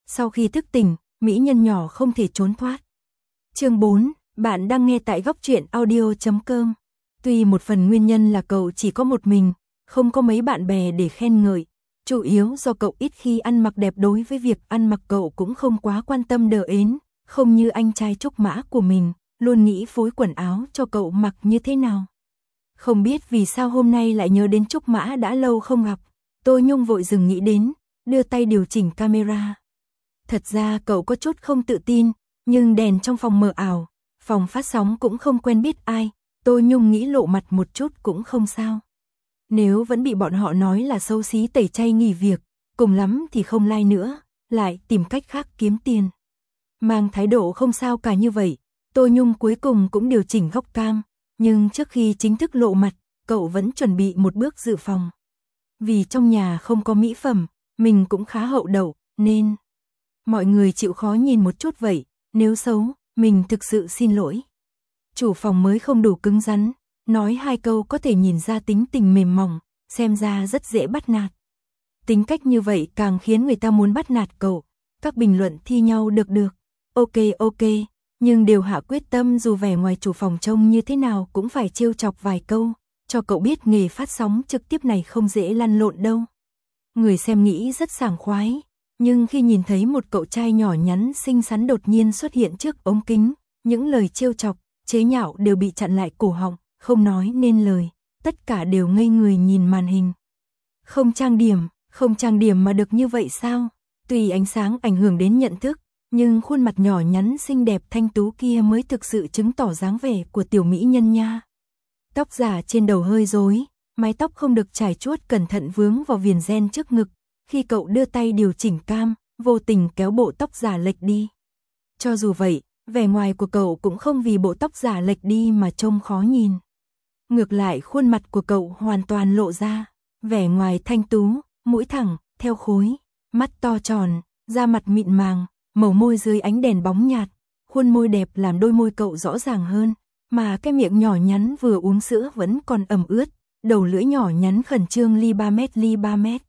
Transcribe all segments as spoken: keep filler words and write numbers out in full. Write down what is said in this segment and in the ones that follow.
Sau khi thức tỉnh, mỹ nhân nhỏ không thể trốn thoát. Chương bốn, bạn đang nghe tại góc truyện audio chấm com. Tuy một phần nguyên nhân là cậu chỉ có một mình, không có mấy bạn bè để khen ngợi, chủ yếu do cậu ít khi ăn mặc đẹp, đối với việc ăn mặc cậu cũng không quá quan tâm đờ ến, không như anh trai Trúc Mã của mình, luôn nghĩ phối quần áo cho cậu mặc như thế nào. Không biết vì sao hôm nay lại nhớ đến Trúc Mã đã lâu không gặp, Tô Nhung vội dừng nghĩ đến, đưa tay điều chỉnh camera. Thật ra cậu có chút không tự tin, nhưng đèn trong phòng mờ ảo, phòng phát sóng cũng không quen biết ai, Tô Nhung nghĩ lộ mặt một chút cũng không sao. Nếu vẫn bị bọn họ nói là xấu xí tẩy chay nghỉ việc, cùng lắm thì không like nữa, lại tìm cách khác kiếm tiền. Mang thái độ không sao cả như vậy, Tô Nhung cuối cùng cũng điều chỉnh góc cam, nhưng trước khi chính thức lộ mặt, cậu vẫn chuẩn bị một bước dự phòng. Vì trong nhà không có mỹ phẩm, mình cũng khá hậu đậu, nên mọi người chịu khó nhìn một chút vậy, nếu xấu, mình thực sự xin lỗi. Chủ phòng mới không đủ cứng rắn, nói hai câu có thể nhìn ra tính tình mềm mỏng, xem ra rất dễ bắt nạt. Tính cách như vậy càng khiến người ta muốn bắt nạt cậu, các bình luận thi nhau được được, ok ok, nhưng đều hạ quyết tâm dù vẻ ngoài chủ phòng trông như thế nào cũng phải trêu chọc vài câu, cho cậu biết nghề phát sóng trực tiếp này không dễ lăn lộn đâu. Người xem nghĩ rất sảng khoái, nhưng khi nhìn thấy một cậu trai nhỏ nhắn xinh xắn đột nhiên xuất hiện trước ống kính, những lời trêu chọc, chế nhạo đều bị chặn lại cổ họng, không nói nên lời, tất cả đều ngây người nhìn màn hình. Không trang điểm, không trang điểm mà được như vậy sao? Tuy ánh sáng ảnh hưởng đến nhận thức, nhưng khuôn mặt nhỏ nhắn xinh đẹp thanh tú kia mới thực sự chứng tỏ dáng vẻ của tiểu mỹ nhân nha. Tóc giả trên đầu hơi rối, mái tóc không được trải chuốt cẩn thận vướng vào viền ren trước ngực, khi cậu đưa tay điều chỉnh cam, vô tình kéo bộ tóc giả lệch đi. Cho dù vậy, vẻ ngoài của cậu cũng không vì bộ tóc giả lệch đi mà trông khó nhìn. Ngược lại khuôn mặt của cậu hoàn toàn lộ ra, vẻ ngoài thanh tú, mũi thẳng, theo khối, mắt to tròn, da mặt mịn màng, màu môi dưới ánh đèn bóng nhạt, khuôn môi đẹp làm đôi môi cậu rõ ràng hơn, mà cái miệng nhỏ nhắn vừa uống sữa vẫn còn ẩm ướt, đầu lưỡi nhỏ nhắn khẩn trương ly ba mét ly ba mét.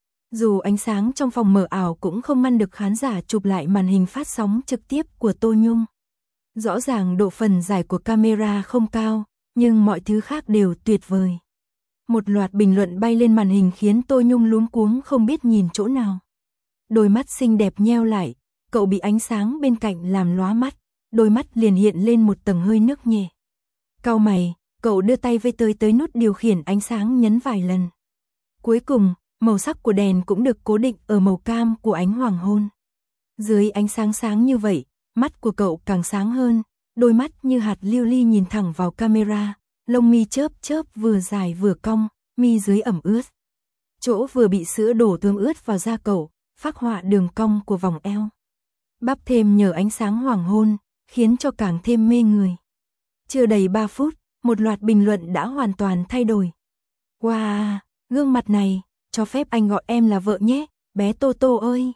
Dù ánh sáng trong phòng mờ ảo cũng không ngăn được khán giả chụp lại màn hình phát sóng trực tiếp của Tô Nhung. Rõ ràng độ phần giải của camera không cao, nhưng mọi thứ khác đều tuyệt vời. Một loạt bình luận bay lên màn hình khiến Tô Nhung luống cuống không biết nhìn chỗ nào. Đôi mắt xinh đẹp nheo lại, cậu bị ánh sáng bên cạnh làm lóa mắt, đôi mắt liền hiện lên một tầng hơi nước nhẹ. Cau mày, cậu đưa tay vây tới tới nút điều khiển ánh sáng nhấn vài lần. Cuối cùng, màu sắc của đèn cũng được cố định ở màu cam của ánh hoàng hôn. Dưới ánh sáng sáng như vậy, mắt của cậu càng sáng hơn, đôi mắt như hạt lưu ly nhìn thẳng vào camera, lông mi chớp chớp vừa dài vừa cong, mi dưới ẩm ướt. Chỗ vừa bị sữa đổ thơm ướt vào da cậu, phác họa đường cong của vòng eo. Bắp thêm nhờ ánh sáng hoàng hôn, khiến cho càng thêm mê người. Chưa đầy ba phút, một loạt bình luận đã hoàn toàn thay đổi. Wow, gương mặt này, cho phép anh gọi em là vợ nhé, bé Tô Tô ơi.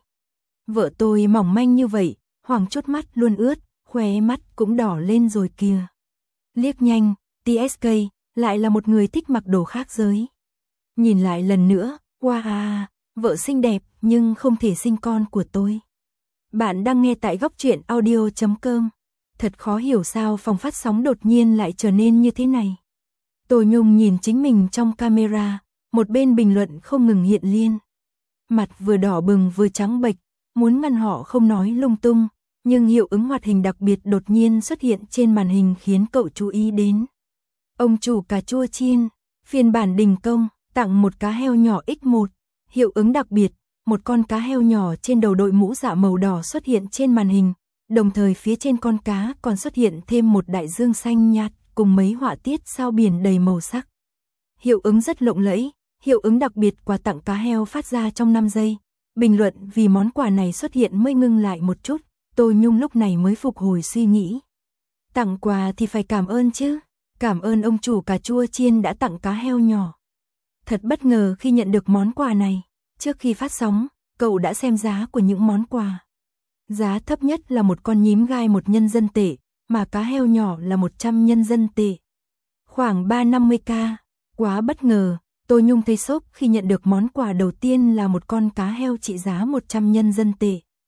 Vợ tôi mỏng manh như vậy, hoàng chốt mắt luôn ướt, khóe mắt cũng đỏ lên rồi kìa. Liếc nhanh, tê ét ca lại là một người thích mặc đồ khác giới. Nhìn lại lần nữa, wow, vợ xinh đẹp nhưng không thể sinh con của tôi. Bạn đang nghe tại góc truyện audio chấm com. Thật khó hiểu sao phòng phát sóng đột nhiên lại trở nên như thế này. Tô Nhung nhìn chính mình trong camera, một bên bình luận không ngừng hiện lên. Mặt vừa đỏ bừng vừa trắng bệch, muốn ngăn họ không nói lung tung, nhưng hiệu ứng hoạt hình đặc biệt đột nhiên xuất hiện trên màn hình khiến cậu chú ý đến. Ông chủ cà chua chiên, phiên bản đình công, tặng một cá heo nhỏ nhân một, hiệu ứng đặc biệt, một con cá heo nhỏ trên đầu đội mũ dạ màu đỏ xuất hiện trên màn hình, đồng thời phía trên con cá còn xuất hiện thêm một đại dương xanh nhạt cùng mấy họa tiết sao biển đầy màu sắc. Hiệu ứng rất lộng lẫy, hiệu ứng đặc biệt quà tặng cá heo phát ra trong năm giây. Bình luận vì món quà này xuất hiện mới ngưng lại một chút, Tô Nhung lúc này mới phục hồi suy nghĩ. Tặng quà thì phải cảm ơn chứ, cảm ơn ông chủ cà chua chiên đã tặng cá heo nhỏ. Thật bất ngờ khi nhận được món quà này, trước khi phát sóng, cậu đã xem giá của những món quà. Giá thấp nhất là một con nhím gai một nhân dân tệ, mà cá heo nhỏ là một trăm nhân dân tệ. Khoảng ba trăm năm mươi k, quá bất ngờ, Tô Nhung thấy sốc khi nhận được món quà đầu tiên là một con cá heo trị giá một trăm nhân dân tệ.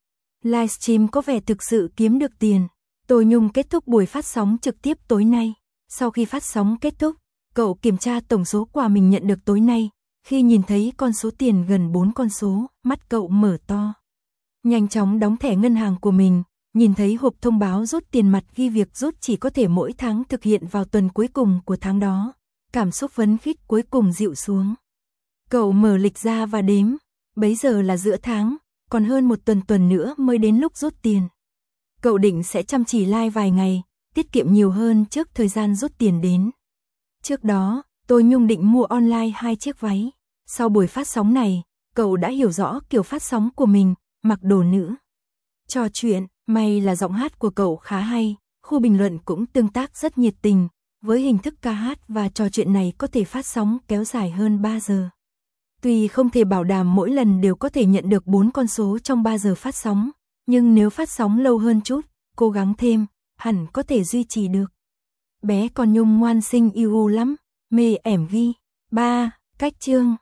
Livestream có vẻ thực sự kiếm được tiền. Tô Nhung kết thúc buổi phát sóng trực tiếp tối nay. Sau khi phát sóng kết thúc, cậu kiểm tra tổng số quà mình nhận được tối nay. Khi nhìn thấy con số tiền gần bốn con số, mắt cậu mở to. Nhanh chóng đóng thẻ ngân hàng của mình, nhìn thấy hộp thông báo rút tiền mặt ghi việc rút chỉ có thể mỗi tháng thực hiện vào tuần cuối cùng của tháng đó. Cảm xúc phấn khích cuối cùng dịu xuống. Cậu mở lịch ra và đếm, bấy giờ là giữa tháng, còn hơn một tuần tuần nữa mới đến lúc rút tiền. Cậu định sẽ chăm chỉ live vài ngày, tiết kiệm nhiều hơn trước thời gian rút tiền đến. Trước đó, Tô Nhung định mua online hai chiếc váy. Sau buổi phát sóng này, cậu đã hiểu rõ kiểu phát sóng của mình, mặc đồ nữ. Trò chuyện, may là giọng hát của cậu khá hay, khu bình luận cũng tương tác rất nhiệt tình. Với hình thức ca hát và trò chuyện này có thể phát sóng kéo dài hơn ba giờ. Tuy không thể bảo đảm mỗi lần đều có thể nhận được bốn con số trong ba giờ phát sóng, nhưng nếu phát sóng lâu hơn chút, cố gắng thêm, hẳn có thể duy trì được. Bé con Nhung ngoan xinh yêu lắm, mê ẻm ghi. ba. Cách chương